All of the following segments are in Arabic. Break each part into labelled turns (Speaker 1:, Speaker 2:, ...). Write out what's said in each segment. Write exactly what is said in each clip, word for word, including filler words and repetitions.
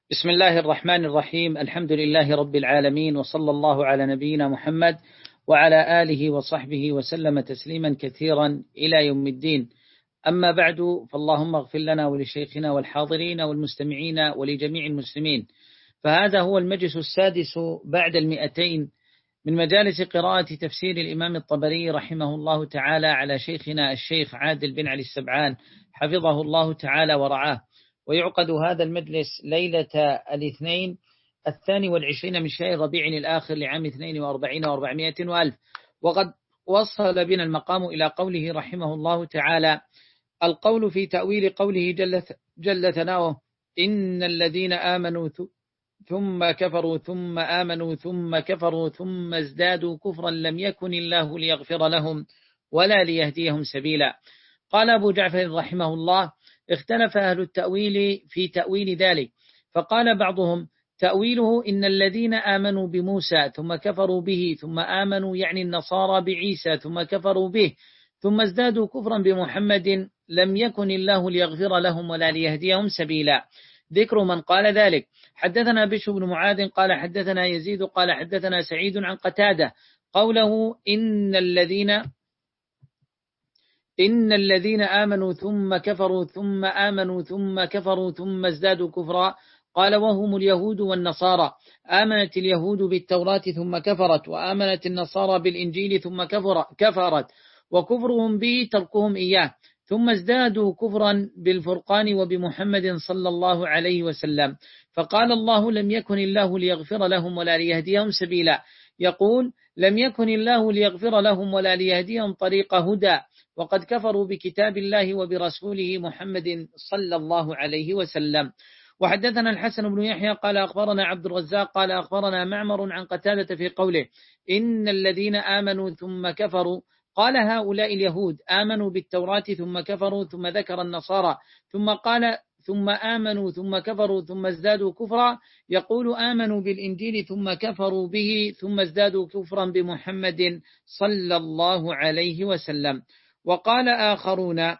Speaker 1: بسم الله الرحمن الرحيم. الحمد لله رب العالمين، وصلى الله على نبينا محمد وعلى آله وصحبه وسلم تسليما كثيرا إلى يوم الدين. أما بعد، فاللهم اغفر لنا ولشيخنا والحاضرين والمستمعين ولجميع المسلمين. فهذا هو المجلس السادس بعد المئتين من مجالس قراءة تفسير الإمام الطبري رحمه الله تعالى على شيخنا الشيخ عادل بن علي السبعان حفظه الله تعالى ورعاه. ويعقد هذا المجلس ليلة الاثنين الثاني والعشرين من شهر ربيع الآخر لعام اثنين وأربعين وأربعمائة وألف. وقد وصل بنا المقام إلى قوله رحمه الله تعالى: القول في تأويل قوله جل, جل ثناؤه: إن الذين آمنوا ثم كفروا ثم آمنوا ثم كفروا ثم ازدادوا كفرا لم يكن الله ليغفر لهم ولا ليهديهم سبيلا. قال أبو جعفر رحمه الله: اختلف أهل التأويل في تأويل ذلك، فقال بعضهم: تأويله إن الذين آمنوا بموسى ثم كفروا به ثم آمنوا يعني النصارى بعيسى ثم كفروا به ثم ازدادوا كفرا بمحمد لم يكن الله ليغفر لهم ولا ليهديهم سبيلا. ذكر من قال ذلك: حدثنا بشر بن معاذ قال حدثنا يزيد قال حدثنا سعيد عن قتادة قوله إن الذين إن الذين آمنوا ثم كفروا ثم آمنوا ثم كفروا ثم ازدادوا كفرا، قال وهم اليهود والنصارى. آمنت اليهود بالتوراة ثم كفرت، وآمنت النصارى بالإنجيل ثم كفر كفرت، وكفرهم به تركهم إياه، ثم ازدادوا كفرا بالفرقان وبمحمد صلى الله عليه وسلم. فقال الله: لم يكن الله ليغفر لهم ولا ليهديهم سبيلا. يقول: لم يكن الله ليغفر لهم ولا ليهديهم طريق هدى، وقد كفروا بكتاب الله وبرسوله محمد صلى الله عليه وسلم. وحدثنا الحسن بن يحيى قال أخبرنا عبد الرزاق قال أخبرنا معمر عن قتادة في قوله إن الذين آمنوا ثم كفروا، قال هؤلاء اليهود آمنوا بالتوراة ثم كفروا، ثم ذكر النصارى، ثم قال ثم آمنوا ثم كفروا ثم ازدادوا كفرا، يقول آمنوا بالإنجيل ثم كفروا به ثم ازدادوا كفرا بمحمد صلى الله عليه وسلم. وقال آخرون: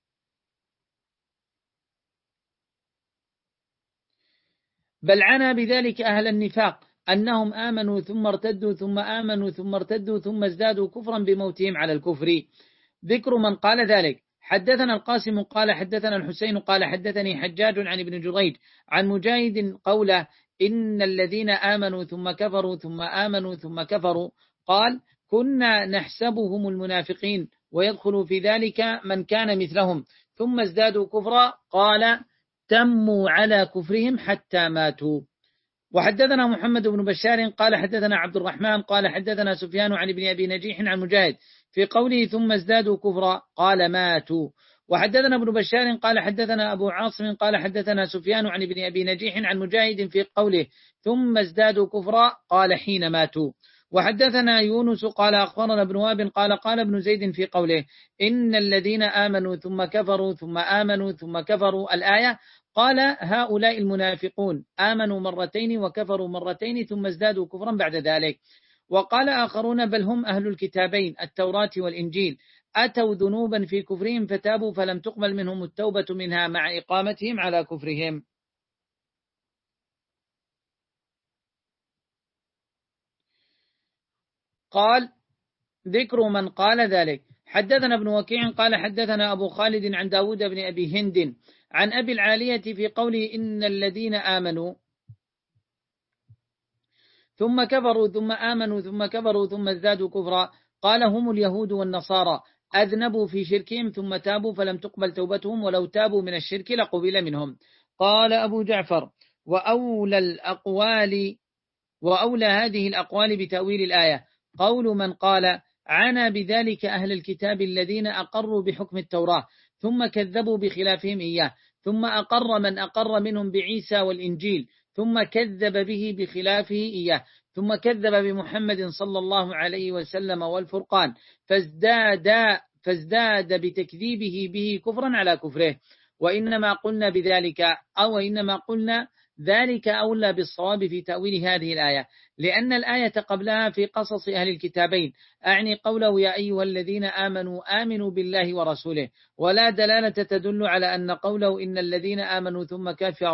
Speaker 1: بل عنا بذلك أهل النفاق أنهم آمنوا ثم ارتدوا ثم آمنوا ثم ارتدوا ثم ازدادوا كفرا بموتهم على الكفر. ذكر من قال ذلك: حدثنا القاسم قال حدثنا الحسين قال حدثني حجاج عن ابن جريج عن مجاهد قوله إن الذين آمنوا ثم كفروا ثم آمنوا ثم كفروا، قال كنا نحسبهم المنافقين ويدخل في ذلك من كان مثلهم، ثم ازدادوا كفرا، قال تموا على كفرهم حتى ماتوا. وحدثنا محمد بن بشار قال حدثنا عبد الرحمن قال حدثنا سفيان عن ابن أبي نجيح عن مجاهد في قوله ثم ازدادوا كفرا قال ماتوا. وحدثنا ابن بشار قال حدثنا أبو عاصم قال حدثنا سفيان عن ابن أبي نجيح عن مجاهد في قوله ثم ازدادوا كفرا قال حين ماتوا. وحدثنا يونس قال أخبرنا ابن وهب قال قال ابن زيد في قوله إن الذين آمنوا ثم كفروا ثم آمنوا ثم كفروا الآية، قال هؤلاء المنافقون آمنوا مرتين وكفروا مرتين ثم ازدادوا كفرا بعد ذلك. وقال آخرون بل هم أهل الكتابين التوراة والإنجيل، أتوا ذنوبا في كفرهم فتابوا فلم تقبل منهم التوبة منها مع إقامتهم على كفرهم. قال ذكر من قال ذلك: حدثنا ابن وكيع قال حدثنا أبو خالد عن داود بن أبي هند عن أبي العالية في قوله إن الذين آمنوا ثم كفروا ثم آمنوا ثم كفروا ثم ازدادوا كفرا، قال هم اليهود والنصارى أذنبوا في شركهم ثم تابوا فلم تقبل توبتهم ولو تابوا من الشرك لقبل منهم. قال أبو جعفر: وأولى الأقوال وأولى هذه الأقوال بتأويل الآية قول من قال عنا بذلك أهل الكتاب الذين أقروا بحكم التوراة ثم كذبوا بخلافهم إياه، ثم أقر من أقر منهم بعيسى والإنجيل ثم كذب به بخلافه إياه، ثم كذب بمحمد صلى الله عليه وسلم والفرقان، فازداد فازداد بتكذيبه به كفرا على كفره. وإنما قلنا بذلك أو إنما قلنا ذلك أولى بالصواب في تأويل هذه الآية، لأن الآية قبلها في قصص أهل الكتابين، أعني قوله يا أيها الذين آمنوا آمنوا بالله ورسوله، ولا دلالة تدل على أن قوله إن الذين آمنوا ثم كفروا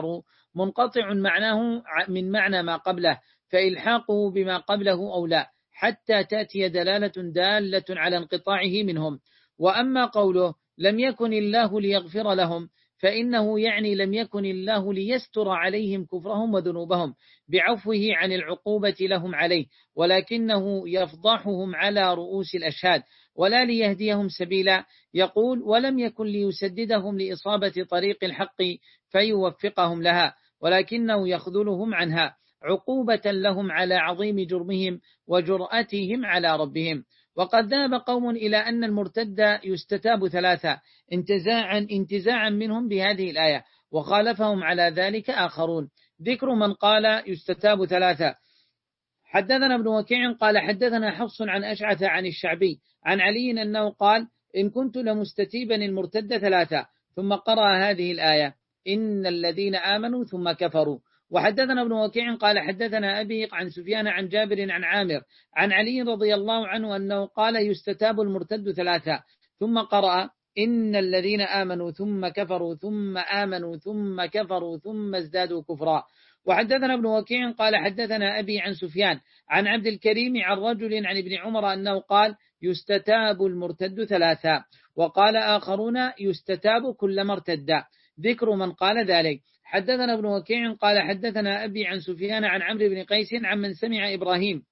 Speaker 1: منقطع معناه من معنى ما قبله، فإلحاقه بما قبله أولى حتى تأتي دلالة دالة على انقطاعه منهم. وأما قوله لم يكن الله ليغفر لهم فإنه يعني لم يكن الله ليستر عليهم كفرهم وذنوبهم بعفوه عن العقوبة لهم عليه، ولكنه يفضحهم على رؤوس الأشهاد ولا ليهديهم سبيلا. يقول ولم يكن ليسددهم لإصابة طريق الحق فيوفقهم لها، ولكنه يخذلهم عنها عقوبة لهم على عظيم جرمهم وجرأتهم على ربهم. وقد ذهب قوم إلى أن المرتد يستتاب ثلاثة انتزاعا, انتزاعا منهم بهذه الآية، وخالفهم على ذلك آخرون. ذكر من قال يستتاب ثلاثة: حدثنا ابن وكيع قال حدثنا حفص عن أشعث عن الشعبي عن علي أنه قال إن كنت لمستتيبا المرتد ثلاثة، ثم قرأ هذه الآية إن الذين آمنوا ثم كفروا. وحدثنا ابن وكيع قال حدثنا أبي عن سفيان عن جابر عن عامر عن علي رضي الله عنه أنه قال يستتاب المرتد ثلاثة، ثم قرأ إن الذين آمنوا ثم كفروا ثم آمنوا ثم كفروا ثم ازدادوا كفرا. وحدثنا ابن وكيع قال حدثنا أبي عن سفيان عن عبد الكريم عن رجل عن ابن عمر أنه قال يستتاب المرتد ثلاثة، وقال آخرون يستتاب كل مرتد. ذكر من قال ذلك: حدثنا ابن وكيع قال حدثنا أبي عن سفيان عن عمرو بن قيس عن من سمع إبراهيم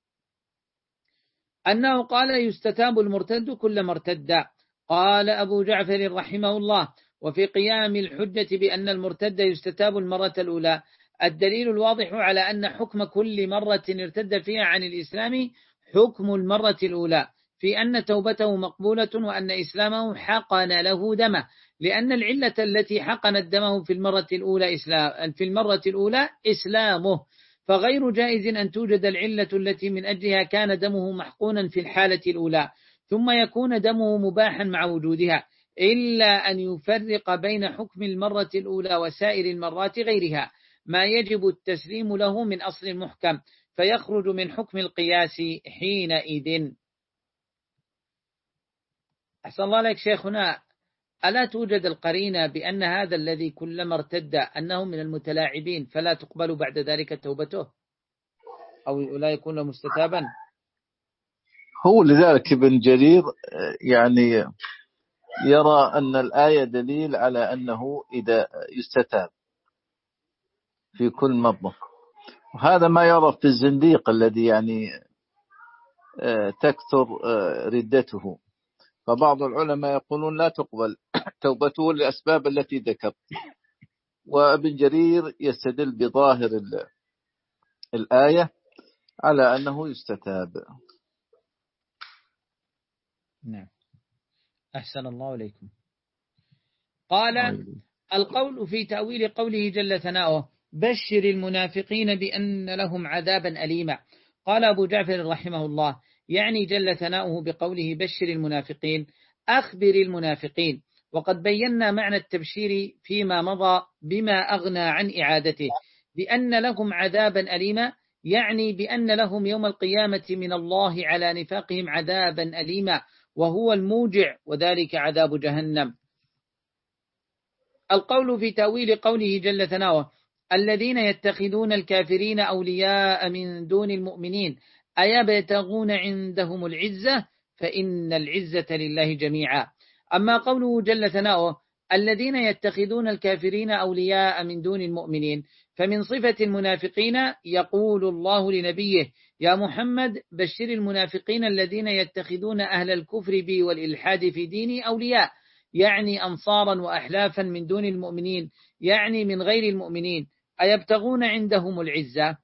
Speaker 1: أنه قال يستتاب المرتد كل مرتد. قال أبو جعفر رحمه الله: وفي قيام الحجة بأن المرتد يستتاب المرة الأولى الدليل الواضح على أن حكم كل مرة ارتد فيها عن الإسلام حكم المرة الأولى، في أن توبته مقبولة وأن إسلامه حقن له دمه، لأن العلة التي حقنت دمه في المرة الأولى إسلام في المرة الأولى إسلامه، فغير جائز أن توجد العلة التي من أجلها كان دمه محقونا في الحالة الأولى ثم يكون دمه مباحا مع وجودها، إلا أن يفرق بين حكم المرة الأولى وسائر المرات غيرها ما يجب التسليم له من أصل محكم، فيخرج من حكم القياس حينئذ. أحسن الله لك شيخنا، ألا توجد القرينة بأن هذا الذي كلما ارتد أنه من المتلاعبين فلا تقبل بعد ذلك توبته أو لا يكون مستتابا؟
Speaker 2: هو لذلك ابن جرير يعني يرى أن الآية دليل على أنه إذا يستتاب في كل مرة، وهذا ما يرى في الزنديق الذي يعني تكثر ردته، فبعض العلماء يقولون لا تقبل توبته للأسباب التي ذكر، وابن جرير يستدل بظاهر الآية على أنه يستتاب.
Speaker 1: نعم، أحسن الله إليكم. قال القول في تأويل قوله جل ثناؤه بشر المنافقين بأن لهم عذابا أليما. قال أبو جعفر رحمه الله يعني جل ثناؤه بقوله بشر المنافقين أخبر المنافقين، وقد بينا معنى التبشير فيما مضى بما أغنى عن إعادته، بأن لهم عذابا أليما يعني بأن لهم يوم القيامة من الله على نفاقهم عذابا أليما وهو الموجع، وذلك عذاب جهنم. القول في تأويل قوله جل ثناؤه الذين يتخذون الكافرين أولياء من دون المؤمنين أيبتغون عندهم العزة فإن العزة لله جميعا. أما قوله جل ثناؤه الذين يتخذون الكافرين أولياء من دون المؤمنين فمن صفة المنافقين، يقول الله لنبيه يا محمد بشر المنافقين الذين يتخذون أهل الكفر بي والإلحاد في ديني أولياء، يعني أنصارا وأحلافا من دون المؤمنين، يعني من غير المؤمنين، أيبتغون عندهم العزة.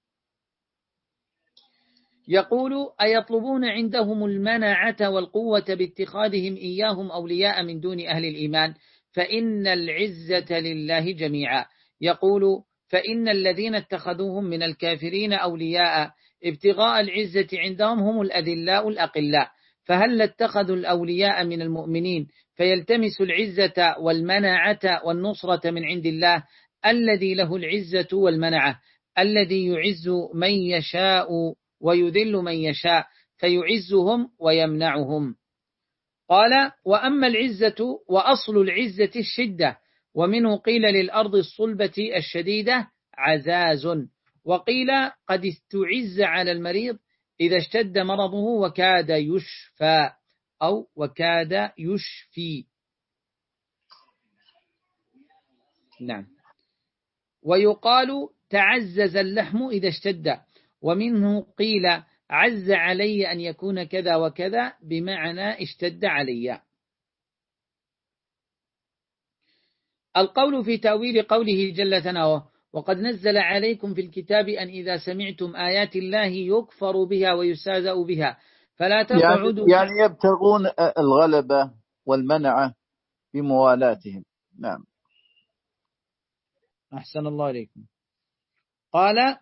Speaker 1: يقول أيطلبون عندهم المنعة والقوة باتخاذهم إياهم أولياء من دون أهل الإيمان فإن العزة لله جميعا. يقول فإن الذين اتخذوهم من الكافرين أولياء ابتغاء العزة عندهم هم الأذلاء الأقلاء، فهل اتخذوا الأولياء من المؤمنين فيلتمس العزة والمنعة والنصرة من عند الله الذي له العزة والمنعة، الذي يعز من يشاء ويذل من يشاء فيعزهم ويمنعهم. قال وأما العزة وأصل العزة الشدة، ومنه قيل للأرض الصلبة الشديدة عزاز، وقيل قد استعز على المريض إذا اشتد مرضه وكاد يشفى أو وكاد يشفي. نعم. ويقال تعزز اللحم إذا اشتد، ومنه قيل عز علي أن يكون كذا وكذا بمعنى اشتد علي. القول في تأويل قوله جل ثناؤه وقد نزل عليكم في الكتاب أن إذا سمعتم آيات الله يكفر بها ويستهزأ بها فلا تقعدوا
Speaker 2: يعني, يعني يبتغون الغلبة والمنعة بموالاتهم. نعم.
Speaker 1: أحسن الله عليكم. قال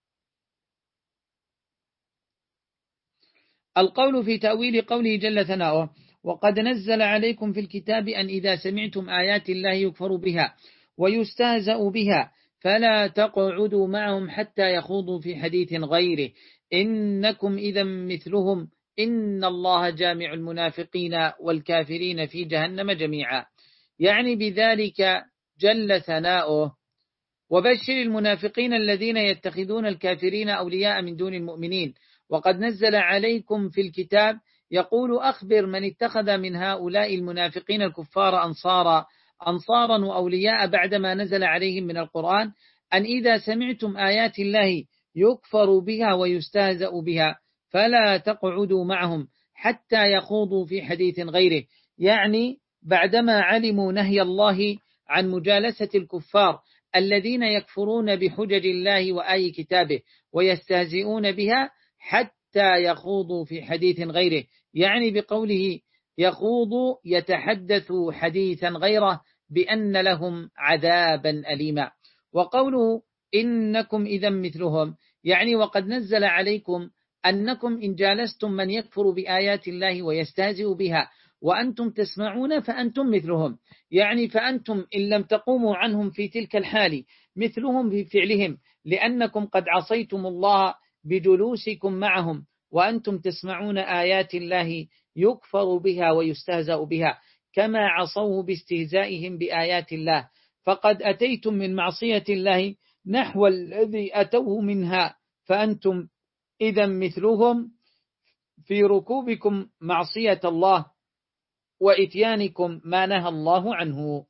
Speaker 1: القول في تأويل قوله جل ثناؤه وقد نزل عليكم في الكتاب أن إذا سمعتم آيات الله يكفر بها ويستهزأ بها فلا تقعدوا معهم حتى يخوضوا في حديث غيره إنكم إذا مثلهم إن الله جامع المنافقين والكافرين في جهنم جميعا. يعني بذلك جل ثناؤه وبشر المنافقين الذين يتخذون الكافرين أولياء من دون المؤمنين. وقد نزل عليكم في الكتاب يقول أخبر من اتخذ من هؤلاء المنافقين الكفار أنصارا أنصارا وأولياء بعدما نزل عليهم من القرآن أن إذا سمعتم آيات الله يكفر بها ويستهزأ بها فلا تقعدوا معهم حتى يخوضوا في حديث غيره. يعني بعدما علموا نهي الله عن مجالسة الكفار الذين يكفرون بحجج الله وآي كتابه ويستهزئون بها حتى يخوضوا في حديث غيره، يعني بقوله يخوض يتحدث حديثا غيره بأن لهم عذابا أليما. وقوله إنكم إذا مثلهم يعني وقد نزل عليكم أنكم إن جالستم من يكفر بآيات الله ويستهزئ بها وأنتم تسمعون فأنتم مثلهم، يعني فأنتم إن لم تقوموا عنهم في تلك الحال مثلهم في فعلهم لأنكم قد عصيتم الله بجلوسكم معهم وأنتم تسمعون آيات الله يكفر بها ويستهزأ بها كما عصوه باستهزائهم بآيات الله، فقد أتيتم من معصية الله نحو الذي أتوه منها فأنتم إذا مثلهم في ركوبكم معصية الله وإتيانكم ما نهى الله عنه.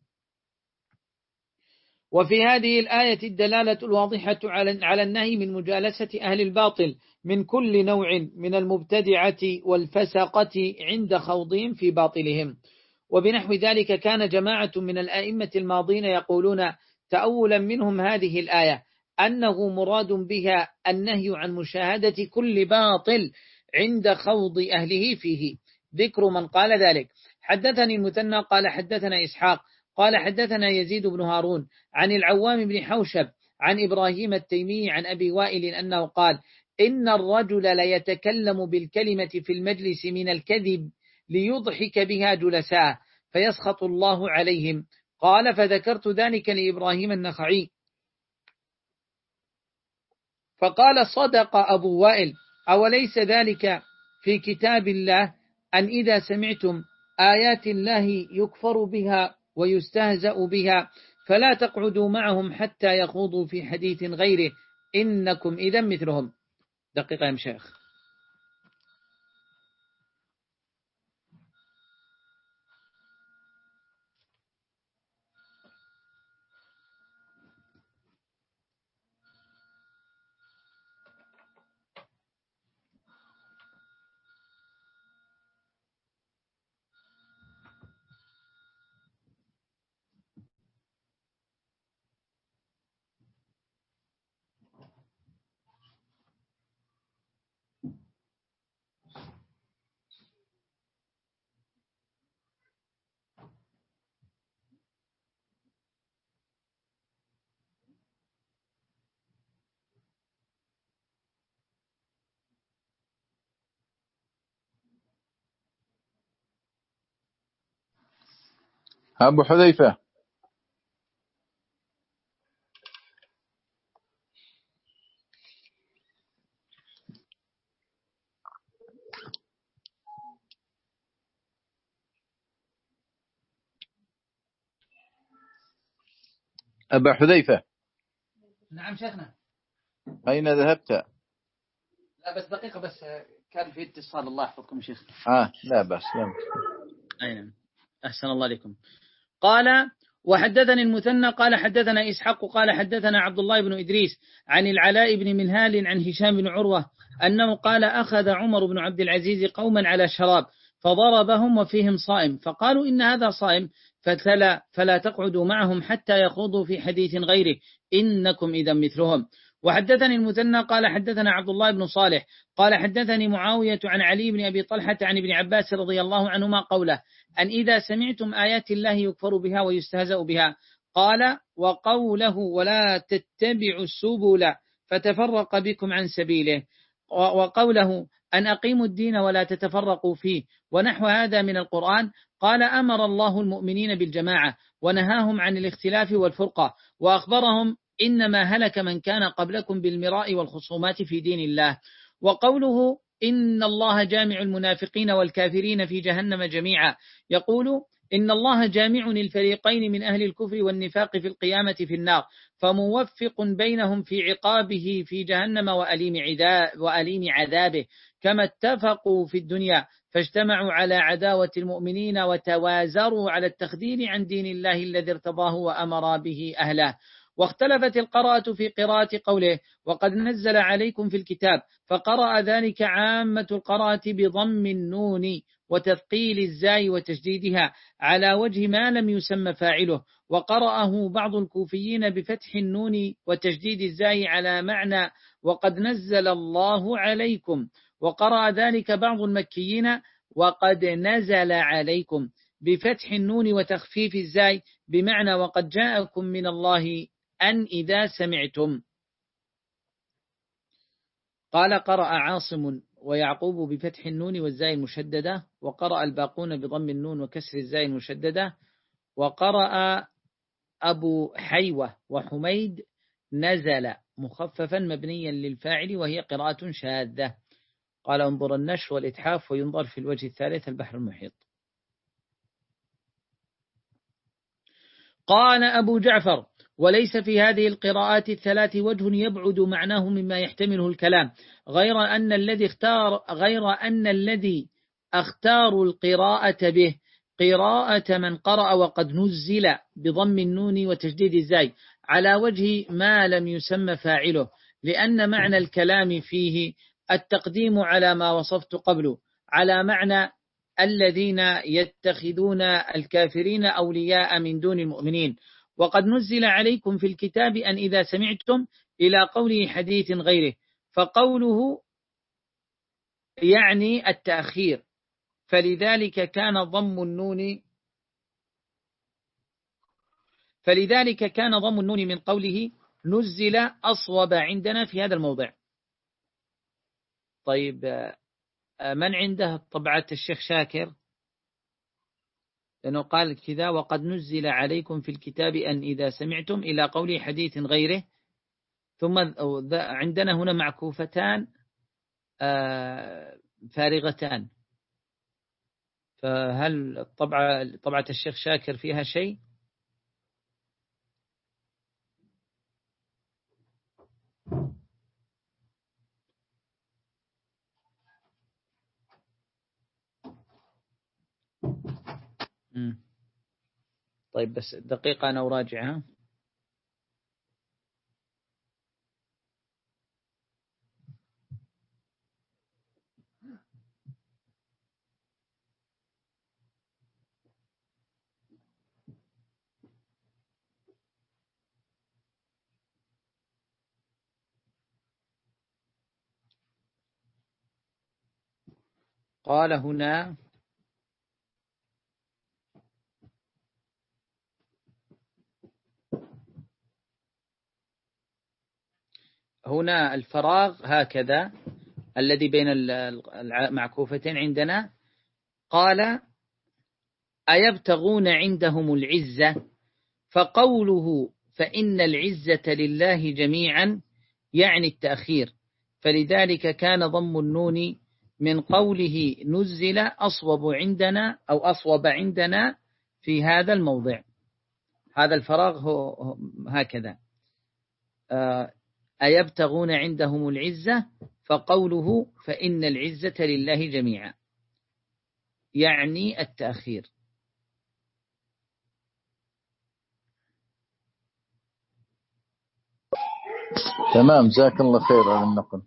Speaker 1: وفي هذه الآية الدلالة الواضحة على النهي من مجالسة أهل الباطل من كل نوع من المبتدعة والفسقة عند خوضهم في باطلهم. وبنحو ذلك كان جماعة من الآئمة الماضين يقولون تأولا منهم هذه الآية أنه مراد بها النهي عن مشاهدة كل باطل عند خوض أهله فيه. ذكر من قال ذلك: حدثني المثنى قال حدثنا إسحاق قال حدثنا يزيد بن هارون عن العوام بن حوشب عن إبراهيم التيمي عن أبي وائل أنه قال: إن الرجل ليتكلم بالكلمة في المجلس من الكذب ليضحك بها جلساء فيسخط الله عليهم. قال: فذكرت ذلك لإبراهيم النخعي فقال: صدق أبو وائل، أوليس ذلك في كتاب الله أن إذا سمعتم آيات الله يكفر بها ويستهزأ بها فلا تقعدوا معهم حتى يخوضوا في حديث غيره إنكم إذا مثلهم. دقيقة يا مشايخ.
Speaker 2: أبو حذيفة. أبا حذيفة.
Speaker 1: نعم شيخنا.
Speaker 2: أين ذهبت؟
Speaker 1: لا بس دقيقة بس كان في اتصال. الله يحفظكم شيخ.
Speaker 2: آه لا بس لا.
Speaker 1: أين أحسن الله عليكم. قال وحدثني المثنى قال حدثنا إسحاق قال حدثنا عبد الله بن إدريس عن العلاء بن منهال عن هشام بن عروة أنه قال أخذ عمر بن عبد العزيز قوما على شراب فضربهم وفيهم صائم فقالوا إن هذا صائم فتلا فلا تقعدوا معهم حتى يخوضوا في حديث غيره إنكم إذا مثلهم. وحدثني المثنى قال حدثنا عبد الله بن صالح قال حدثني معاوية عن علي بن أبي طلحة عن ابن عباس رضي الله عنهما قوله أن إذا سمعتم آيات الله يكفر بها ويستهزأ بها قال وقوله ولا تتبعوا السبل فتفرق بكم عن سبيله وقوله أن أقيموا الدين ولا تتفرقوا فيه ونحو هذا من القرآن. قال أمر الله المؤمنين بالجماعة ونهاهم عن الاختلاف والفرقة وأخبرهم إنما هلك من كان قبلكم بالمراء والخصومات في دين الله. وقوله إن الله جامع المنافقين والكافرين في جهنم جميعا يقول إن الله جامع الفريقين من أهل الكفر والنفاق في القيامة في النار فموفق بينهم في عقابه في جهنم وأليم عذابه كما اتفقوا في الدنيا فاجتمعوا على عداوة المؤمنين وتوازروا على التخذيل عن دين الله الذي ارتضاه وأمر به أهله. واختلفت القراءة في قراءة قوله وقد نزل عليكم في الكتاب فقرأ ذلك عامة القراءة بضم النون وتثقيل الزاي وتشديدها على وجه ما لم يسمى فاعله وقرأه بعض الكوفيين بفتح النون وتشديد الزاي على معنى وقد نزل الله عليكم وقرأ ذلك بعض المكيين وقد نزل عليكم بفتح النون وتخفيف الزاي بمعنى وقد جاءكم من الله أن إذا سمعتم. قال قرأ عاصم ويعقوب بفتح النون والزاي المشددة وقرأ الباقون بضم النون وكسر الزاي المشددة وقرأ أبو حيوة وحميد نزل مخففا مبنيا للفاعل وهي قراءة شاذة. قال انظر النشر والإتحاف وينظر في الوجه الثالث البحر المحيط. قال أبو جعفر وليس في هذه القراءات الثلاث وجه يبعد معناه مما يحتمله الكلام غير أن الذي اختار غير أن الذي اختار القراءة به قراءة من قرأ وقد نزل بضم النون وتشديد الزاي على وجه ما لم يسمى فاعله لأن معنى الكلام فيه التقديم على ما وصفت قبله على معنى الذين يتخذون الكافرين أولياء من دون المؤمنين وقد نزل عليكم في الكتاب أن إذا سمعتم إلى قوله حديث غيره فقوله يعني التأخير فلذلك كان ضم النون فلذلك كان ضم النون من قوله نزل أصوب عندنا في هذا الموضع. طيب من عنده طبعة الشيخ شاكر لأنه قال كذا وقد نزل عليكم في الكتاب أن إذا سمعتم إلى قوله حديث غيره ثم عندنا هنا معكوفتان فارغتان فهل طبعة طبعة الشيخ شاكر فيها شيء؟ مم. طيب بس دقيقة أنا أراجعها. قال هنا هنا الفراغ هكذا الذي بين المعكوفتين عندنا قال أيبتغون عندهم العزة فقوله فإن العزة لله جميعا يعني التأخير فلذلك كان ضم النون من قوله نزل أصوب عندنا أو أصوب عندنا في هذا الموضع. هذا الفراغ هو هكذا أيبتغون عندهم العزة، فقوله فإن العزة لله جميعا يعني التأخير.
Speaker 2: تمام، جزاك الله خير على النقل.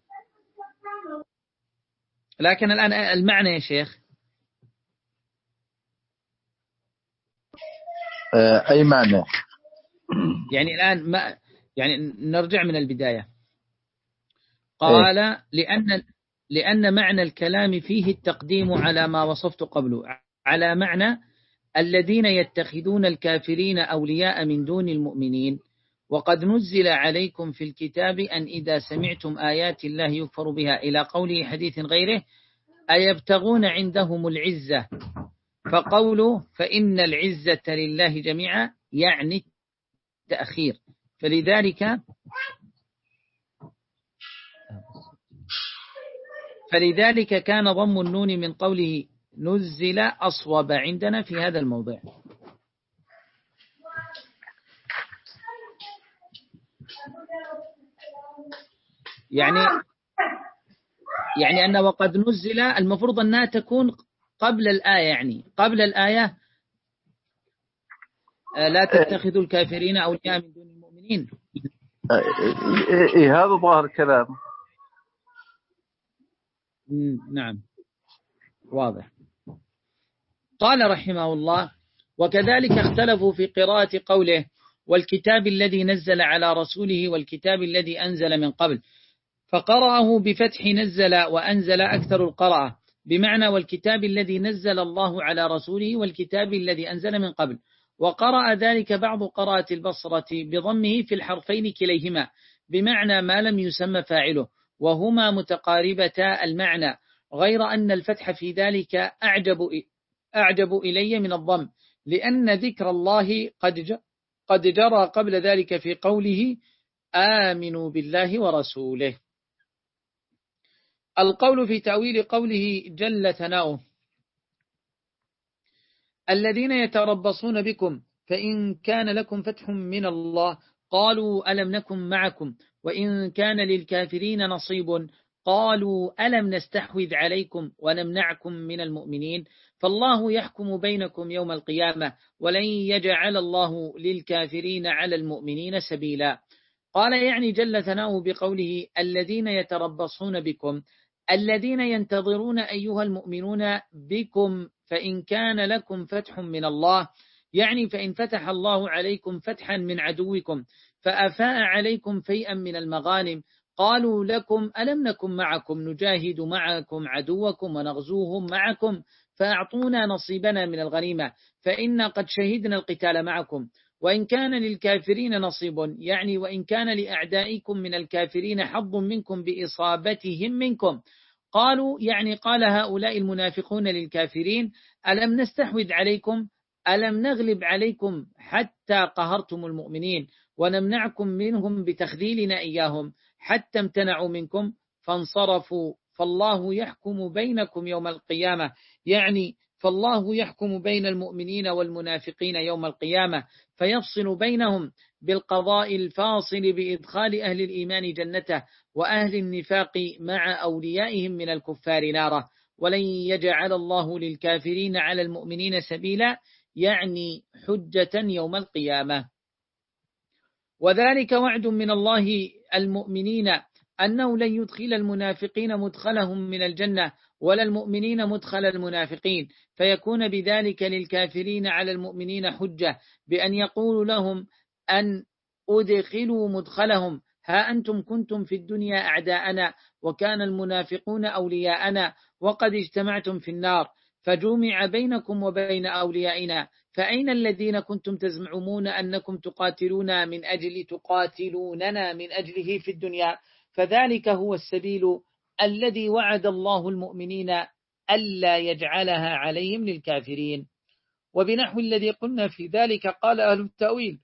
Speaker 1: لكن الآن المعنى يا شيخ
Speaker 2: أي معنى؟
Speaker 1: يعني الآن ما يعني نرجع من البداية. قال إيه؟ لأن لأن معنى الكلام فيه التقديم على ما وصفت قبله، على معنى الذين يتخذون الكافرين أولياء من دون المؤمنين، وقد نزل عليكم في الكتاب أن إذا سمعتم آيات الله يكفر بها إلى قوله حديث غيره أيبتغون عندهم العزة، فقوله فإن العزة لله جميعا يعني التأخير. فلذلك فلذلك كان ضم النون من قوله نزل أصوب عندنا في هذا الموضع. يعني يعني أن وقد نزل المفروض أنها تكون قبل الآية، يعني قبل الآية لا تتخذوا الكافرين أولياء من دون المؤمنين.
Speaker 2: إيه هذا ظاهر كلام.
Speaker 1: نعم واضح. قال رحمه الله وكذلك اختلفوا في قراءة قوله والكتاب الذي نزل على رسوله والكتاب الذي أنزل من قبل، فقرأه بفتح نزل وأنزل أكثر القراءة، بمعنى والكتاب الذي نزل الله على رسوله والكتاب الذي أنزل من قبل. وقرأ ذلك بعض قراءة البصرة بضمه في الحرفين كليهما، بمعنى ما لم يسمى فاعله، وهما متقاربتا المعنى، غير أن الفتح في ذلك أعجب أعجب إلي من الضم، لأن ذكر الله قد قد جرى قبل ذلك في قوله آمنوا بالله ورسوله. القول في تأويل قوله جل ثناؤه الذين يتربصون بكم فإن كان لكم فتح من الله قالوا ألم نكن معكم وإن كان للكافرين نصيب قالوا ألم نستحوذ عليكم ونمنعكم من المؤمنين فالله يحكم بينكم يوم القيامة ولن يجعل الله للكافرين على المؤمنين سبيلا. قال يعني جل ثناؤه بقوله الذين يتربصون بكم، الذين ينتظرون أيها المؤمنون بكم فإن كان لكم فتح من الله، يعني فإن فتح الله عليكم فتحا من عدوكم فأفاء عليكم فيئا من المغانم قالوا لكم ألم نكن معكم نجاهد معكم عدوكم ونغزوهم معكم فأعطونا نصيبنا من الغنيمة فإنا قد شهدنا القتال معكم وإن كان للكافرين نصيب، يعني وإن كان لأعدائكم من الكافرين حظ منكم بإصابتهم منكم قالوا يعني قال هؤلاء المنافقون للكافرين ألم نستحوذ عليكم ألم نغلب عليكم حتى قهرتم المؤمنين ونمنعكم منهم بتخذيلنا إياهم حتى امتنعوا منكم فانصرفوا فالله يحكم بينكم يوم القيامة، يعني فالله يحكم بين المؤمنين والمنافقين يوم القيامة فيفصل بينهم بالقضاء الفاصل بإدخال أهل الإيمان جنته وأهل النفاق مع أوليائهم من الكفار ناره ولن يجعل الله للكافرين على المؤمنين سبيلا، يعني حجة يوم القيامة. وذلك وعد من الله المؤمنين أنه لن يدخل المنافقين مدخلهم من الجنة ولا المؤمنين مدخل المنافقين، فيكون بذلك للكافرين على المؤمنين حجة بأن يقول لهم أن أدخلوا مدخلهم ها أنتم كنتم في الدنيا أعداءنا وكان المنافقون أولياءنا وقد اجتمعتم في النار فجمع بينكم وبين أوليائنا فأين الذين كنتم تزعمون أنكم تقاتلون من أجل تقاتلوننا من أجله في الدنيا، فذلك هو السبيل الذي وعد الله المؤمنين ألا يجعلها عليهم للكافرين. وبنحو الذي قلنا في ذلك قال أهل التأويل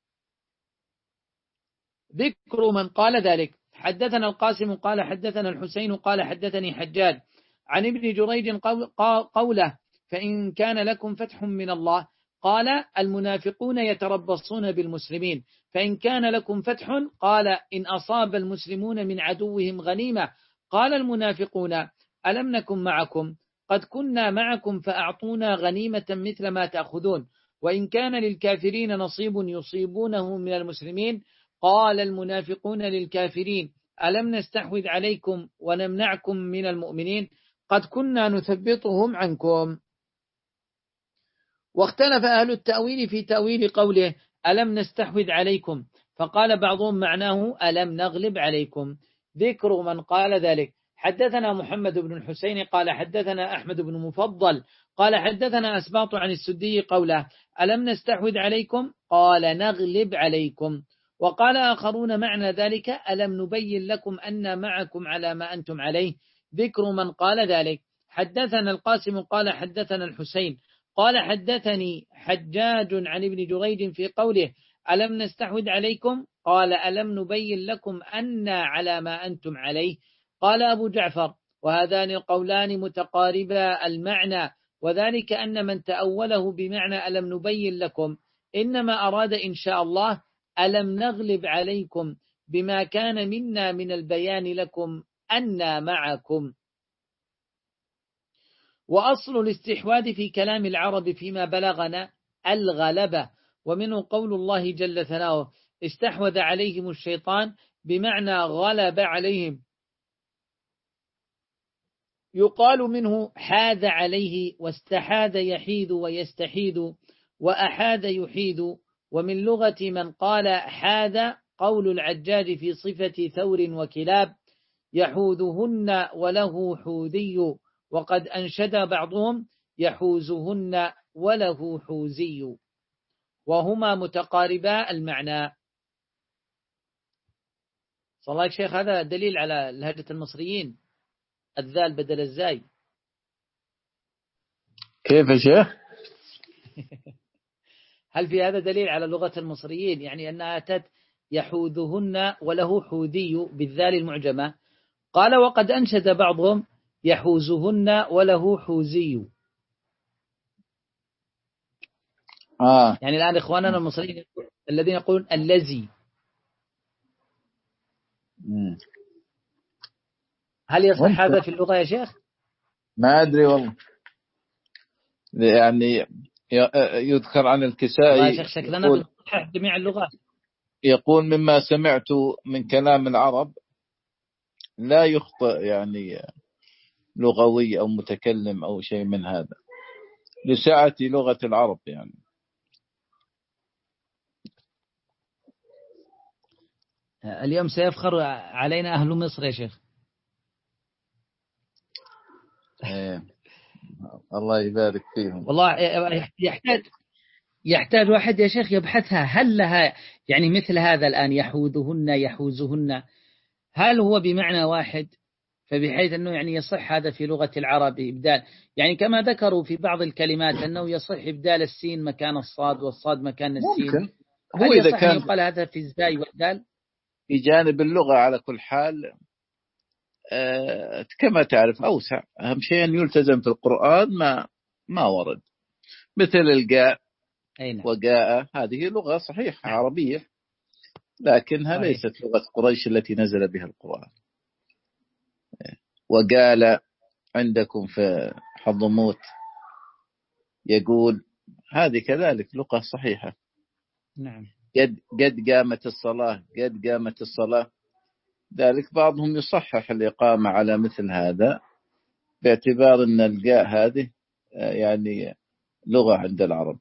Speaker 1: ذكر من قال ذلك. حدثنا القاسم قال حدثنا الحسين قال حدثني حجاج عن ابن جريج قوله فإن كان لكم فتح من الله قال المنافقون يتربصون بالمسلمين فإن كان لكم فتح قال إن أصاب المسلمون من عدوهم غنيمة قال المنافقون ألم نكن معكم قد كنا معكم فأعطونا غنيمة مثل ما تأخذون وإن كان للكافرين نصيب يصيبونه من المسلمين قال المنافقون للكافرين ألم نستحوذ عليكم ونمنعكم من المؤمنين قد كنا نثبطهم عنكم. واختلف أهل التأويل في تأويل قوله ألم نستحوذ عليكم فقال بعضهم معناه ألم نغلب عليكم. ذكر من قال ذلك حدثنا محمد بن الحسين قال حدثنا أحمد بن مفضل قال حدثنا أسباط عن السدي قوله ألم نستحوذ عليكم قال نغلب عليكم. وقال آخرون معنى ذلك ألم نبين لكم أن معكم على ما أنتم عليه. ذكر من قال ذلك حدثنا القاسم قال حدثنا الحسين قال حدثني حجاج عن ابن جريج في قوله ألم نستحوذ عليكم قال ألم نبين لكم أن على ما أنتم عليه. قال أبو جعفر وهذان القولان متقاربا المعنى وذلك أن من تأوله بمعنى ألم نبين لكم إنما أراد إن شاء الله ألم نغلب عليكم بما كان منا من البيان لكم أن معكم. وأصل الاستحواذ في كلام العرب فيما بلغنا الغلبة ومنه قول الله جل ثناؤه استحوذ عليهم الشيطان بمعنى غلب عليهم. يقال منه حاذ عليه واستحاذ يحيذ ويستحيذ وأحاذ يحيذ. ومن لغة من قال حاذ قول العجاج في صفة ثور وكلاب يحوذهن وله حوذي وقد أنشد بعضهم يحوزهن وله حوزي وهما متقاربا المعنى. صلى الله عليه شيخ هذا دليل على لهجة المصريين الذال بدل الزاي.
Speaker 2: كيف يا شيخ؟
Speaker 1: هل في هذا دليل على لغة المصريين يعني أنها أتت يحوذهن وله حوذي بالذال المعجمة. قال وقد أنشد بعضهم يحوزهن وله حوزي.
Speaker 2: آه.
Speaker 1: يعني الآن إخواننا المصريين الذين يقولون الذي هل يصح هذا في اللغة يا شيخ؟
Speaker 2: ما أدري والله يعني يذكر عن الكسائي
Speaker 1: يا شيخ شكلنا بنصحح جميع اللغات.
Speaker 2: يقول مما سمعت من كلام العرب لا يخطئ يعني لغوي أو متكلم أو شيء من هذا لسعة لغة العرب يعني.
Speaker 1: اليوم سيفخر علينا أهل مصر يا شيخ.
Speaker 2: إيه. الله يبارك فيهم
Speaker 1: والله يحتاج يحتاج واحد يا شيخ يبحثها هل لها يعني مثل هذا الآن يحوذهن يحوزهن هل هو بمعنى واحد فبحيث أنه يعني يصح هذا في لغة العرب إبدال يعني كما ذكروا في بعض الكلمات أنه يصح إبدال السين مكان الصاد والصاد مكان السين.
Speaker 2: ممكن هو إذا كان
Speaker 1: يقال هذا في الزاي والدال
Speaker 2: في جانب اللغة على كل حال أه كما تعرف أوسع. أهم شيء أن يلتزم في القرآن ما ما ورد مثل الجاء وجاء هذه لغة صحيحة عربية لكنها صحيح. ليست لغة قريش التي نزل بها القرآن. وقال عندكم في حضرموت يقول هذه كذلك لغة صحيحة.
Speaker 1: نعم.
Speaker 2: قد قد قامت الصلاة قد قامت الصلاة. ذلك بعضهم يصحح الإقامة على مثل هذا باعتبار أن الجاء هذه يعني لغة عند العرب.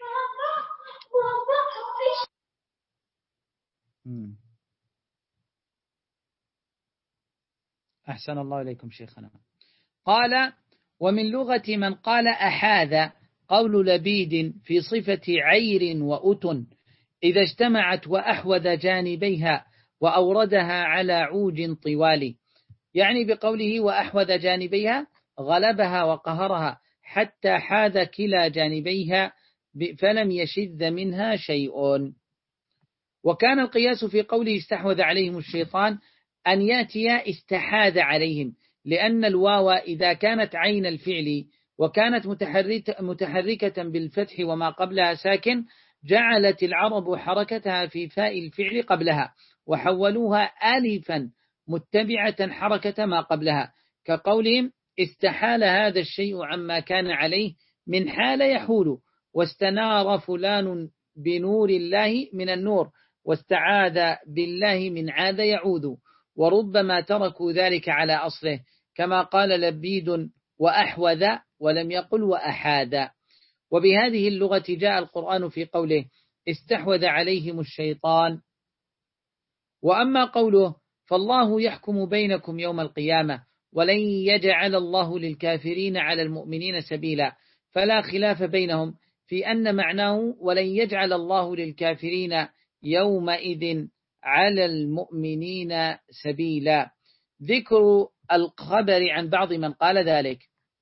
Speaker 1: أحسن الله إليكم شيخنا. قال ومن لغة من قال أحاذ قول لبيد في صفة عير وأتن إذا اجتمعت وأحوذ جانبيها وأوردها على عوج طوال يعني بقوله وأحوذ جانبيها غلبها وقهرها حتى حاذ كلا جانبيها فلم يشذ منها شيء. وكان القياس في قوله استحوذ عليهم الشيطان أن يأتي استحاذ عليهم لأن الواو إذا كانت عين الفعل وكانت متحركة بالفتح وما قبلها ساكن، جعلت العرب حركتها في فاء الفعل قبلها وحولوها ألفا متبعة حركة ما قبلها، كقولهم استحال هذا الشيء عما كان عليه من حال يحول، واستنار فلان بنور الله من النور، واستعاذ بالله من عاد يعود. وربما تركوا ذلك على أصله، كما قال لبيد وأحوذ ولم يقل وأحاد. وبهذه اللغة جاء القرآن في قوله استحوذ عليهم الشيطان. وأما قوله فالله يحكم بينكم يوم القيامة ولن يجعل الله للكافرين على المؤمنين سبيلا، فلا خلاف بينهم في أن معناه ولن يجعل الله للكافرين يومئذ على المؤمنين سبيلا، ذكر الخبر عن بعض من قال ذلك.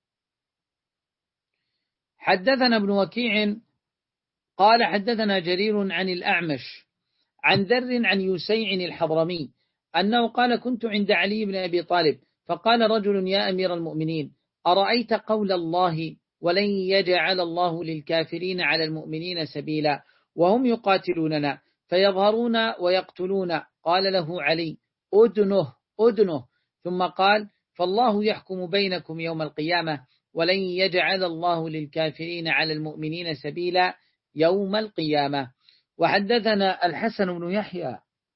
Speaker 1: حدثنا ابن وكيع قال حدثنا جرير عن الأعمش عن ذر عن يسيع الحضرمي أنه قال كنت عند علي بن أبي طالب فقال رجل يا أمير المؤمنين أرأيت قول الله ولن يجعل الله للكافرين على المؤمنين سبيلا وهم يقاتلوننا فيظهرون ويقتلون؟ قال له علي أدنه أدنه، ثم قال فالله يحكم بينكم يوم القيامة ولن يجعل الله للكافرين على المؤمنين سبيلا يوم القيامة. وحدثنا الحسن بن يحيى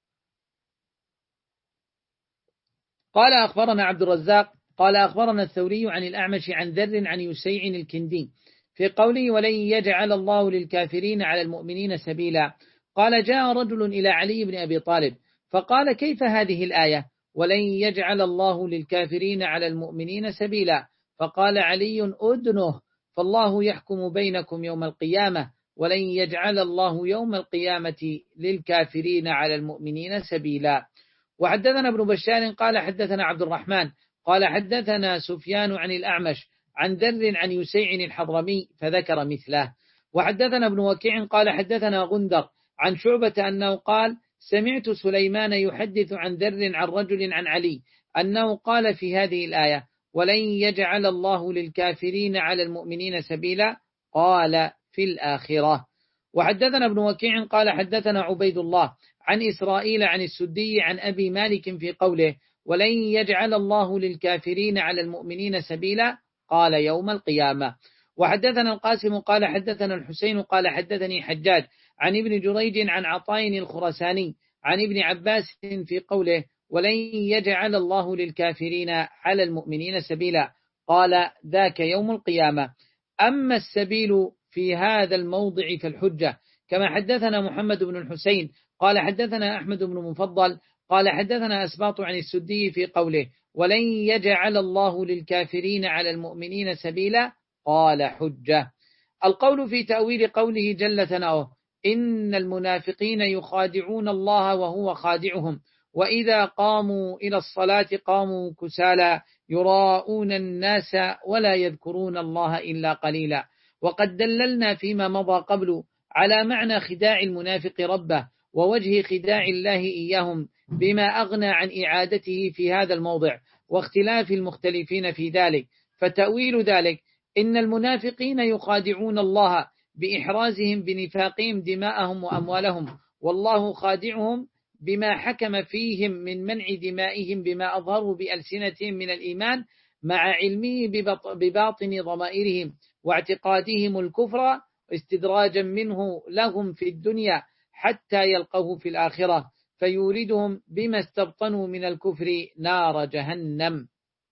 Speaker 1: قال أخبرنا عبد الرزاق قال أخبرنا الثوري عن الأعمش عن ذر عن يسيع الكندي في قوله ولن يجعل الله للكافرين على المؤمنين سبيلا. قال جاء رجل إلى علي بن أبي طالب فقال كيف هذه الآية ولن يجعل الله للكافرين على المؤمنين سبيلا؟ فقال علي أدنه فالله يحكم بينكم يوم القيامة ولن يجعل الله يوم القيامة للكافرين على المؤمنين سبيلا. وحدثنا ابن بشار قال حدثنا عبد الرحمن قال حدثنا سفيان عن الأعمش عن ذر عن يسيع الحضرمي فذكر مثله. وحدثنا ابن وكيع قال حدثنا غندر عن شعبة أنه قال سمعت سليمان يحدث عن ذر عن رجل عن علي أنه قال في هذه الآية ولن يجعل الله للكافرين على المؤمنين سبيلا قال في الآخرة. وحدثنا ابن وكيع قال حدثنا عبيد الله عن إسرائيل عن السدي عن أبي مالك في قوله ولن يجعل الله للكافرين على المؤمنين سبيلا قال يوم القيامة. وحدثنا القاسم قال حدثنا الحسين قال حدثني حجاج عن ابن جريج عن عطاء الخرساني عن ابن عباس في قوله ولن يجعل الله للكافرين على المؤمنين سبيلا قال ذاك يوم القيامة. أما السبيل في هذا الموضع فالحجة، كما حدثنا محمد بن الحسين قال حدثنا أحمد بن مفضل قال حدثنا أسباط عن السدي في قوله ولن يجعل الله للكافرين على المؤمنين سبيلا قال حجة. القول في تأويل قوله جل ثناؤه إن المنافقين يخادعون الله وهو خادعهم وإذا قاموا إلى الصلاة قاموا كسالى يراءون الناس ولا يذكرون الله إلا قليلا. وقد دللنا فيما مضى قبل على معنى خداع المنافق ربه ووجه خداع الله إياهم بما أغنى عن إعادته في هذا الموضع واختلاف المختلفين في ذلك. فتأويل ذلك إن المنافقين يخادعون الله بإحرازهم بنفاقهم دماءهم وأموالهم والله خادعهم بما حكم فيهم من منع دمائهم بما أظهروا بألسنتهم من الإيمان مع علمه بباطن ضمائرهم واعتقادهم الكفر استدراجا منه لهم في الدنيا حتى يلقوه في الآخرة فيوردهم بما استبطنوا من الكفر نار جهنم.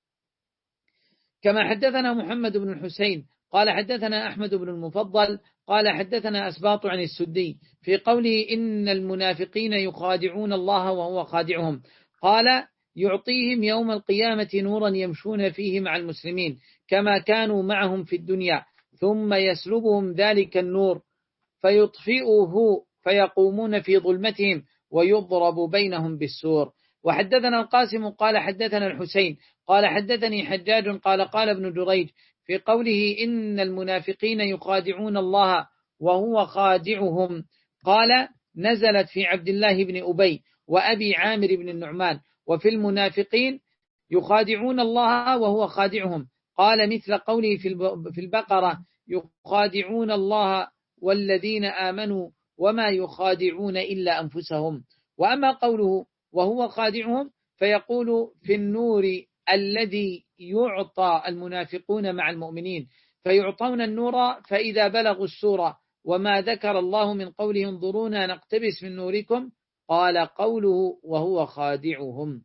Speaker 1: كما حدثنا محمد بن الحسين قال حدثنا أحمد بن المفضل قال حدثنا أسباط عن السدي في قوله إن المنافقين يخادعون الله وهو خادعهم قال يعطيهم يوم القيامة نورا يمشون فيه مع المسلمين كما كانوا معهم في الدنيا ثم يسلبهم ذلك النور فيطفئه فيقومون في ظلمتهم ويضرب بينهم بالسور. وحدثنا القاسم قال حدثنا الحسين قال حدثني حجاج قال قال ابن جريج في قوله إن المنافقين يخادعون الله وهو خادعهم قال نزلت في عبد الله بن أبي وأبي عامر بن النعمان وفي المنافقين يخادعون الله وهو خادعهم قال مثل قوله في البقرة يخادعون الله والذين آمنوا وما يخادعون إلا أنفسهم. وأما قوله وهو خادعهم فيقول في النور الذي يعطى المنافقون مع المؤمنين، فيعطون النور فإذا بلغوا السورة وما ذكر الله من قوله انظرونا نقتبس من نوركم، قال قوله وهو خادعهم.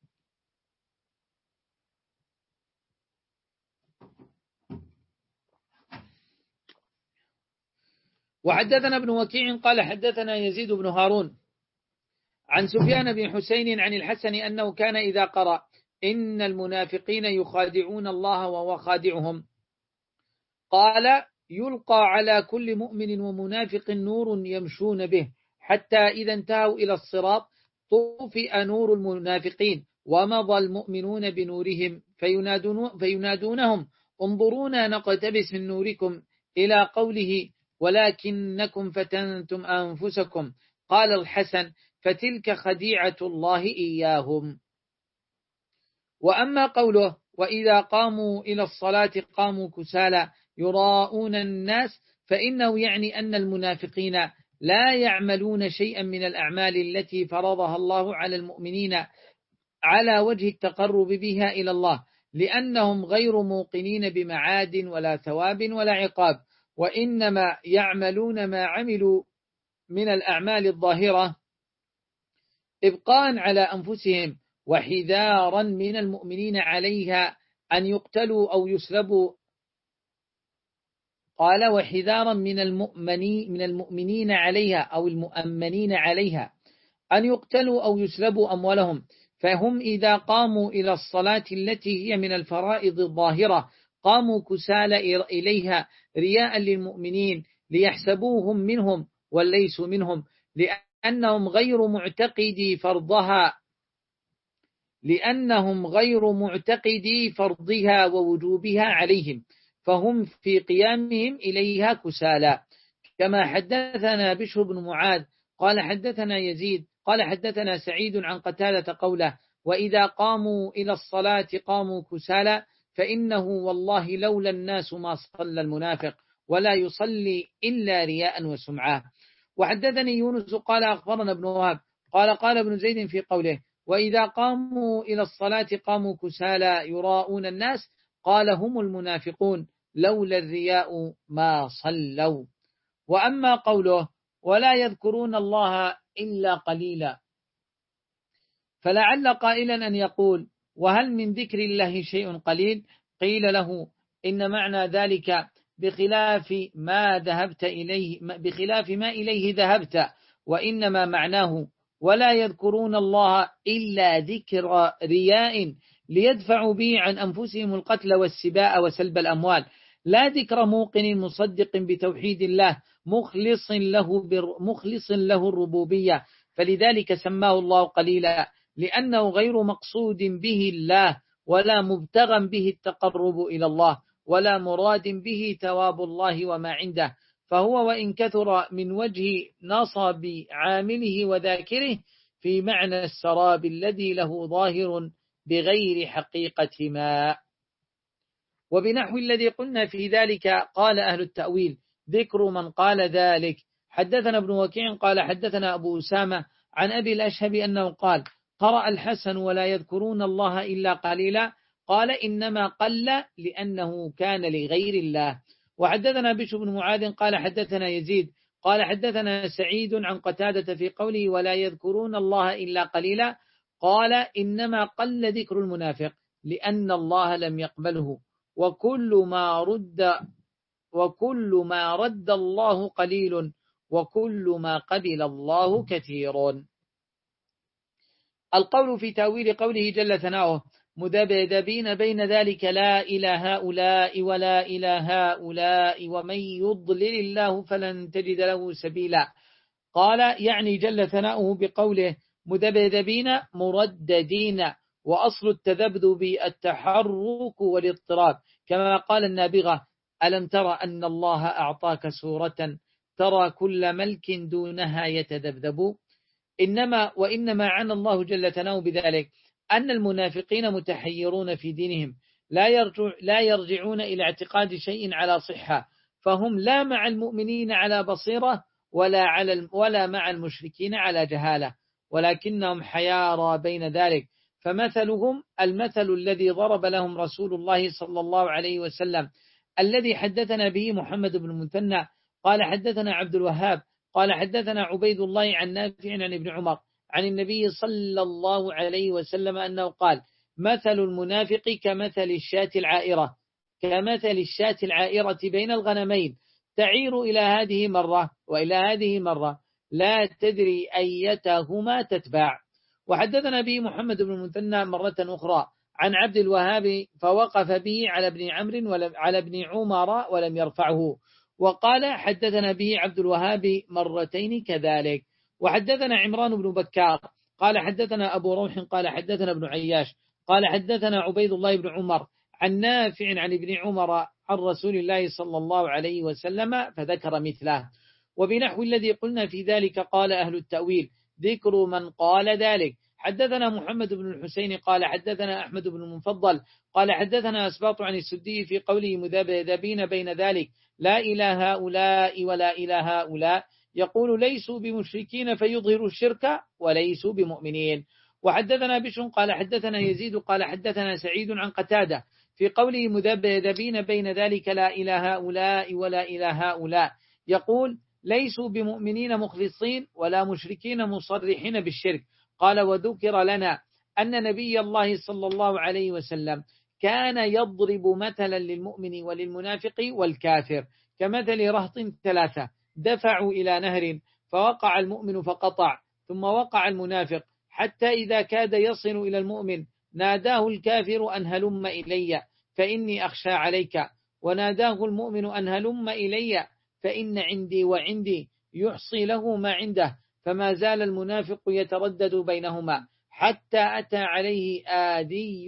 Speaker 1: وحدثنا ابن وكيع قال حدثنا يزيد بن هارون عن سفيان بن حسين عن الحسن أنه كان إذا قرأ إن المنافقين يخادعون الله وهو خادعهم قال يلقى على كل مؤمن ومنافق نور يمشون به حتى إذا انتهوا إلى الصراط طفئ نور المنافقين ومضى المؤمنون بنورهم فينادون فينادونهم انظرونا نقتبس من نوركم إلى قوله ولكنكم فتنتم أنفسكم. قال الحسن فتلك خديعة الله إياهم. وأما قوله وإذا قاموا إلى الصلاة قاموا كسالى يراءون الناس فإنه يعني أن المنافقين لا يعملون شيئا من الأعمال التي فرضها الله على المؤمنين على وجه التقرب بها إلى الله، لأنهم غير موقنين بمعاد ولا ثواب ولا عقاب، وإنما يعملون ما عملوا من الأعمال الظاهرة إبقاء على أنفسهم وحذارا من المؤمنين عليها أن يقتلوا أو يسلبوا. قال وحذارا من المؤمنين من المؤمنين عليها أو المؤمنين عليها أن يقتلوا أو يسلبوا أموالهم، فهم إذا قاموا إلى الصلاة التي هي من الفرائض الظاهرة قاموا كسالى إليها رياء للمؤمنين ليحسبوهم منهم وليسوا منهم، لأنهم غير معتقدي فرضها لأنهم غير معتقدي فرضها ووجوبها عليهم، فهم في قيامهم إليها كسالى. كما حدثنا بشر بن معاذ قال حدثنا يزيد قال حدثنا سعيد عن قتادة قوله وإذا قاموا إلى الصلاة قاموا كسالى، فإنه والله لولا الناس ما صلى المنافق ولا يصلي إلا رياء وسمعة. وحدثني يونس قال أخبرنا ابن وهب قال قال ابن زيد في قوله وإذا قاموا إلى الصلاة قاموا كسالى يراءون الناس قال هم المنافقون لولا الرياء ما صلوا. وأما قوله ولا يذكرون الله إلا قليلا، فلعل قائلا أن يقول وهل من ذكر الله شيء قليل؟ قيل له إن معنى ذلك بخلاف ما ذهبت إليه بخلاف ما إليه ذهبت، وإنما معناه ولا يذكرون الله إلا ذكر رياء ليدفعوا به عن أنفسهم القتل والسباء وسلب الأموال، لا ذكر موقن مصدق بتوحيد الله مخلص له مخلص له الربوبية، فلذلك سماه الله قليلا لأنه غير مقصود به الله ولا مبتغى به التقرب إلى الله ولا مراد به ثواب الله وما عنده، فهو وإن كثر من وجه نصب عامله وذاكره في معنى السراب الذي له ظاهر بغير حقيقة ما. وبنحو الذي قلنا في ذلك قال أهل التأويل ذكر من قال ذلك. حدثنا ابن وكيع قال حدثنا أبو أسامة عن أبي الأشهب أنه قال قرأ الحسن ولا يذكرون الله إلا قليلا، قال إنما قل لأنه كان لغير الله. وحدثنا بشر بن معاذ قال حدثنا يزيد قال حدثنا سعيد عن قتادة في قوله ولا يذكرون الله إلا قليلا، قال إنما قل ذكر المنافق لأن الله لم يقبله، وكل ما رد وكل ما رد الله قليل وكل ما قبل الله كثير. القول في تأويل قوله جل ثناؤه مذبذبين بين ذلك لا إلى هؤلاء ولا إلى هؤلاء ومن يضلل الله فلن تجد له سبيلا. قال يعني جل ثناؤه بقوله مذبذبين مرددين، وأصل التذبذب التحرك والاضطراب، كما قال النابغة ألم ترى أن الله أعطاك سورة ترى كل ملك دونها يتذبذب. إنما وإنما عنى الله جل ثناؤه بذلك أن المنافقين متحيرون في دينهم لا يرجع لا يرجعون إلى اعتقاد شيء على صحة، فهم لا مع المؤمنين على بصيرة ولا على ولا مع المشركين على جهالة، ولكنهم حيارى بين ذلك. فمثلهم المثل الذي ضرب لهم رسول الله صلى الله عليه وسلم، الذي حدثنا به محمد بن المثنى قال حدثنا عبد الوهاب قال حدثنا عبيد الله عن نافع عن ابن عمر عن النبي صلى الله عليه وسلم أنه قال: مثل المنافق كمثل الشاة العائرة كمثل الشاة العائرة بين الغنمين، تعير إلى هذه مرة وإلى هذه مرة، لا تدري أيتهما تتبع. وحدثنا به محمد بن المثنى مرة أخرى عن عبد الوهاب فوقف به على ابن عمرو ولم على ابن عمر ولم يرفعه، وقال حدثنا به عبد الوهاب مرتين كذلك. وحدثنا عمران بن بكار قال حدثنا أبو روح قال حدثنا ابن عياش قال حدثنا عبيد الله بن عمر عن نافع عن ابن عمر عن رسول الله صلى الله عليه وسلم فذكر مثله. وبنحو الذي قلنا في ذلك قال أهل التأويل: ذكر من قال ذلك. حدثنا محمد بن الحسين قال حدثنا أحمد بن المفضل قال حدثنا أسباط عن السدي في قوله مذبذبين بين ذلك لا إله هؤلاء ولا إله هؤلاء، يقول: ليسوا بمشركين فيظهر الشرك وليسوا بمؤمنين. وحدثنا بشر قال حدثنا يزيد قال حدثنا سعيد عن قتادة في قوله مذبذبين بين ذلك لا إله هؤلاء ولا إله هؤلاء، يقول: ليسوا بمؤمنين مخلصين ولا مشركين مصرحين بالشرك. قال: وذكر لنا أن نبي الله صلى الله عليه وسلم كان يضرب مثلا للمؤمن وللمنافق والكافر كمثل رهط ثلاثة دفعوا إلى نهر فوقع المؤمن فقطع، ثم وقع المنافق حتى إذا كاد يصل إلى المؤمن ناداه الكافر أن هلم إلي فإني أخشى عليك، وناداه المؤمن أن هلم إلي فإن عندي وعندي، يحصي له ما عنده. فما زال المنافق يتردد بينهما حتى أتى عليه آدي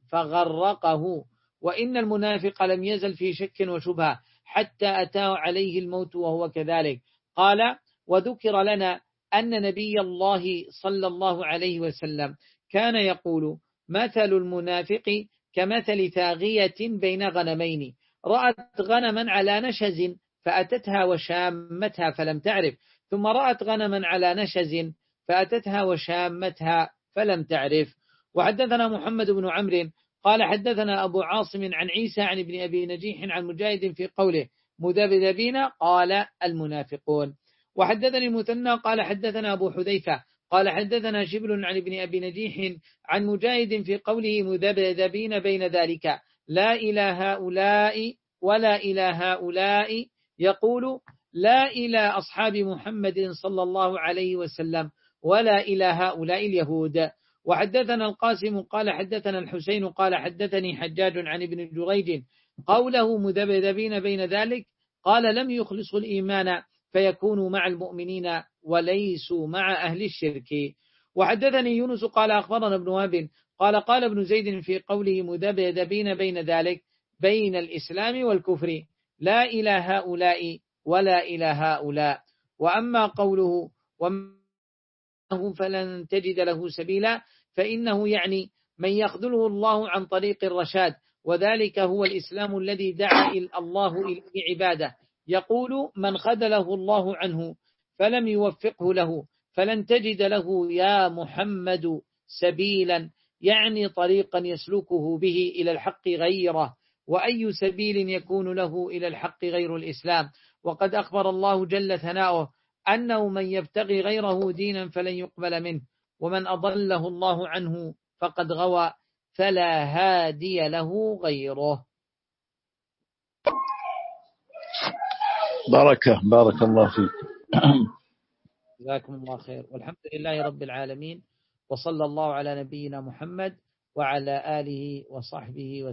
Speaker 1: فغرقه، وإن المنافق لم يزل في شك وشبهة حتى أتاه عليه الموت وهو كذلك. قال: وذكر لنا أن نبي الله صلى الله عليه وسلم كان يقول: مثل المنافق كمثل ثاغية بين غنمين، رأت غنما على نشز فأتتها وشامتها فلم تعرف، ثم رأت غنما على نشز فأتتها وشامتها فلم تعرف. وحدثنا محمد بن عمرو قال حدثنا أبو عاصم عن عيسى عن ابن أبي نجيح عن مجاهد في قوله مذبذبين قال: المنافقون. وحدثني المثنى قال حدثنا أبو حذيفة قال حدثنا شبل عن ابن أبي نجيح عن مجاهد في قوله مذبذبين بين ذلك لا إلى هؤلاء ولا إلى هؤلاء، يقول: لا إلى أصحاب محمد صلى الله عليه وسلم ولا إلى هؤلاء اليهود. وحدثنا القاسم قال حدثنا الحسين قال حدثني حجاج عن ابن جريج قوله مذبذبين بين ذلك قال: لم يخلصوا الإيمان فيكونوا مع المؤمنين وليسوا مع أهل الشرك. وحدثني يونس قال أخبرنا ابن وهب قال قال ابن زيد في قوله مذبذبين بين ذلك بين الإسلام والكفر لا إلى هؤلاء ولا إلى هؤلاء. وأما قوله ومن فلن تجد له سبيلا فإنه يعني من يخذله الله عن طريق الرشاد، وذلك هو الإسلام الذي دعا الله إليه عباده. يقول: من خذله الله عنه فلم يوفقه له فلن تجد له يا محمد سبيلا، يعني طريقا يسلكه به إلى الحق غيره، وأي سبيل يكون له إلى الحق غير الإسلام. وقد أخبر الله جل ثناؤه أنه من يبتغي غيره دينا فلن يقبل منه، ومن أضله الله عنه فقد غوى فلا هادي له غيره.
Speaker 2: بركة بارك الله فيك.
Speaker 1: جزاكم الله خير، والحمد لله رب العالمين، وصلى الله على نبينا محمد وعلى آله وصحبه وسلم.